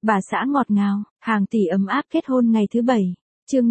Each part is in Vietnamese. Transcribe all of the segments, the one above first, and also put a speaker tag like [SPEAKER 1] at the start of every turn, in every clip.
[SPEAKER 1] Bà xã ngọt ngào, hàng tỷ ấm áp kết hôn ngày thứ 7. Chương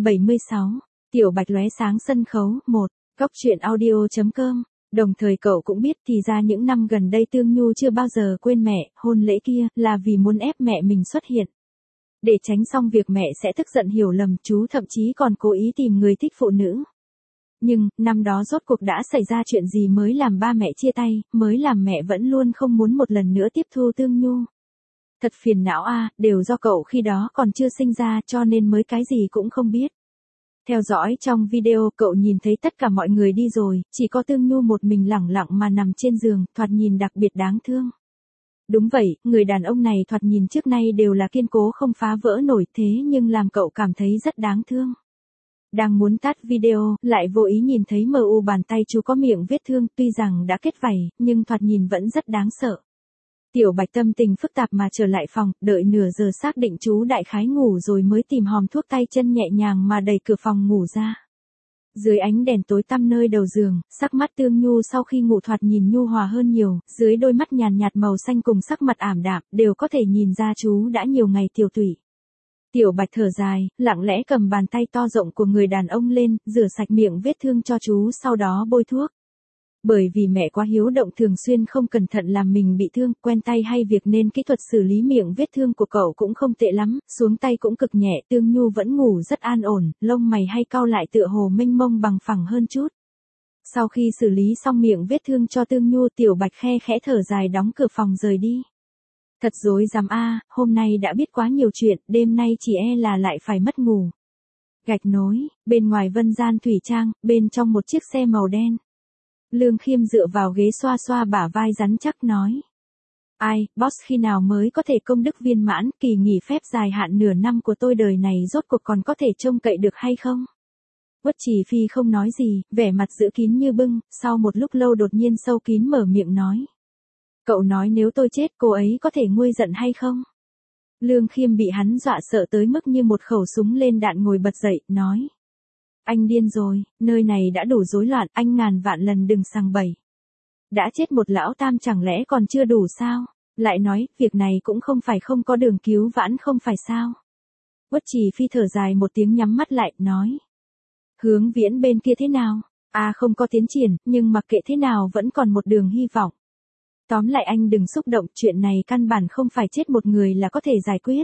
[SPEAKER 1] 576. Tiểu Bạch lóe sáng sân khấu 1. Góc truyện audio.com. Đồng thời cậu cũng biết thì ra những năm gần đây Tương Nhu chưa bao giờ quên mẹ, hôn lễ kia là vì muốn ép mẹ mình xuất hiện. Để tránh xong việc mẹ sẽ tức giận hiểu lầm, chú thậm chí còn cố ý tìm người thích phụ nữ. Nhưng, năm đó rốt cuộc đã xảy ra chuyện gì mới làm ba mẹ chia tay, mới làm mẹ vẫn luôn không muốn một lần nữa tiếp thu Tương Nhu. Thật phiền não a, đều do cậu khi đó còn chưa sinh ra cho nên mới cái gì cũng không biết. Theo dõi trong video, cậu nhìn thấy tất cả mọi người đi rồi, chỉ có Tương Nhu một mình lẳng lặng mà nằm trên giường, thoạt nhìn đặc biệt đáng thương. Đúng vậy, người đàn ông này thoạt nhìn trước nay đều là kiên cố không phá vỡ nổi, thế nhưng làm cậu cảm thấy rất đáng thương. Đang muốn tắt video, lại vô ý nhìn thấy MU bàn tay chú có miệng vết thương, tuy rằng đã kết vảy, nhưng thoạt nhìn vẫn rất đáng sợ. Tiểu Bạch tâm tình phức tạp mà trở lại phòng, đợi nửa giờ xác định chú đại khái ngủ rồi mới tìm hòm thuốc tay chân nhẹ nhàng mà đẩy cửa phòng ngủ ra. Dưới ánh đèn tối tăm nơi đầu giường, sắc mắt Tương Nhu sau khi ngủ thoạt nhìn nhu hòa hơn nhiều, dưới đôi mắt nhàn nhạt màu xanh cùng sắc mặt ảm đạm, đều có thể nhìn ra chú đã nhiều ngày tiểu tụy. Tiểu Bạch thở dài, lặng lẽ cầm bàn tay to rộng của người đàn ông lên, rửa sạch miệng vết thương cho chú sau đó bôi thuốc. Bởi vì mẹ quá hiếu động thường xuyên không cẩn thận làm mình bị thương, quen tay hay việc nên kỹ thuật xử lý miệng vết thương của cậu cũng không tệ lắm, xuống tay cũng cực nhẹ. Tương Nhu vẫn ngủ rất an ổn, lông mày hay cau lại tựa hồ mênh mông bằng phẳng hơn chút. Sau khi xử lý xong miệng vết thương cho Tương Nhu, Tiểu Bạch khe khẽ thở dài đóng cửa phòng rời đi. Thật rối rắm a, hôm nay đã biết quá nhiều chuyện, đêm nay chỉ e là lại phải mất ngủ. Gạch nối, bên ngoài Vân Gian Thủy Trang, bên trong một chiếc xe màu đen. Lương Khiêm dựa vào ghế xoa xoa bả vai rắn chắc nói. Ai, boss khi nào mới có thể công đức viên mãn, kỳ nghỉ phép dài hạn nửa năm của tôi đời này rốt cuộc còn có thể trông cậy được hay không? Uất Chỉ Phi không nói gì, vẻ mặt giữ kín như bưng, sau một lúc lâu đột nhiên sâu kín mở miệng nói. Cậu nói nếu tôi chết cô ấy có thể nguôi giận hay không? Lương Khiêm bị hắn dọa sợ tới mức như một khẩu súng lên đạn ngồi bật dậy, nói. Anh điên rồi, nơi này đã đủ rối loạn, anh ngàn vạn lần đừng sằng bậy. Đã chết một lão tam chẳng lẽ còn chưa đủ sao? Lại nói, việc này cũng không phải không có đường cứu vãn không phải sao? Uất Chỉ Phi thở dài một tiếng nhắm mắt lại, nói. Hướng Viễn bên kia thế nào? Không có tiến triển, nhưng mặc kệ thế nào vẫn còn một đường hy vọng. Tóm lại anh đừng xúc động, chuyện này căn bản không phải chết một người là có thể giải quyết.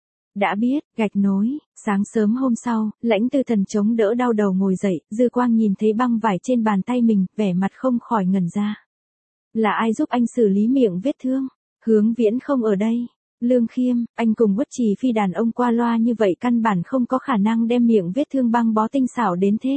[SPEAKER 1] Đã biết, gạch nối, sáng sớm hôm sau, Lãnh Tư Thần chống đỡ đau đầu ngồi dậy, dư quang nhìn thấy băng vải trên bàn tay mình, vẻ mặt không khỏi ngẩn ra. Là ai giúp anh xử lý miệng vết thương? Hướng Viễn không ở đây. Lương Khiêm, anh cùng Uất Chỉ Phi đàn ông qua loa như vậy căn bản không có khả năng đem miệng vết thương băng bó tinh xảo đến thế.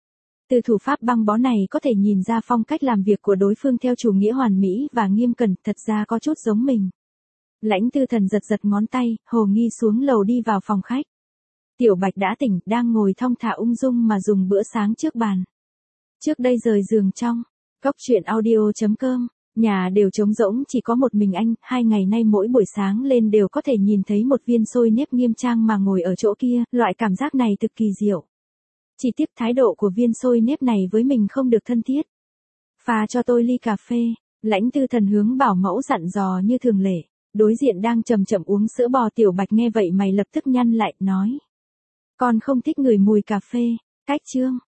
[SPEAKER 1] Từ thủ pháp băng bó này có thể nhìn ra phong cách làm việc của đối phương theo chủ nghĩa hoàn mỹ và nghiêm cẩn, thật ra có chút giống mình. Lãnh Tư Thần giật giật ngón tay, hồ nghi xuống lầu đi vào phòng khách. Tiểu Bạch đã tỉnh, đang ngồi thong thả ung dung mà dùng bữa sáng trước bàn. Trước đây rời giường trong, góc truyện audio.com, nhà đều trống rỗng chỉ có một mình anh, 2 ngày nay mỗi buổi sáng lên đều có thể nhìn thấy một viên xôi nếp nghiêm trang mà ngồi ở chỗ kia, loại cảm giác này thực kỳ diệu. Chỉ tiếc thái độ của viên xôi nếp này với mình không được thân thiết. Pha cho tôi ly cà phê, Lãnh Tư Thần hướng bảo mẫu dặn dò như thường lệ. Đối diện đang chậm chậm uống sữa bò Tiểu Bạch nghe vậy mày lập tức nhăn lại, nói. Con không thích ngửi mùi cà phê, cách chương.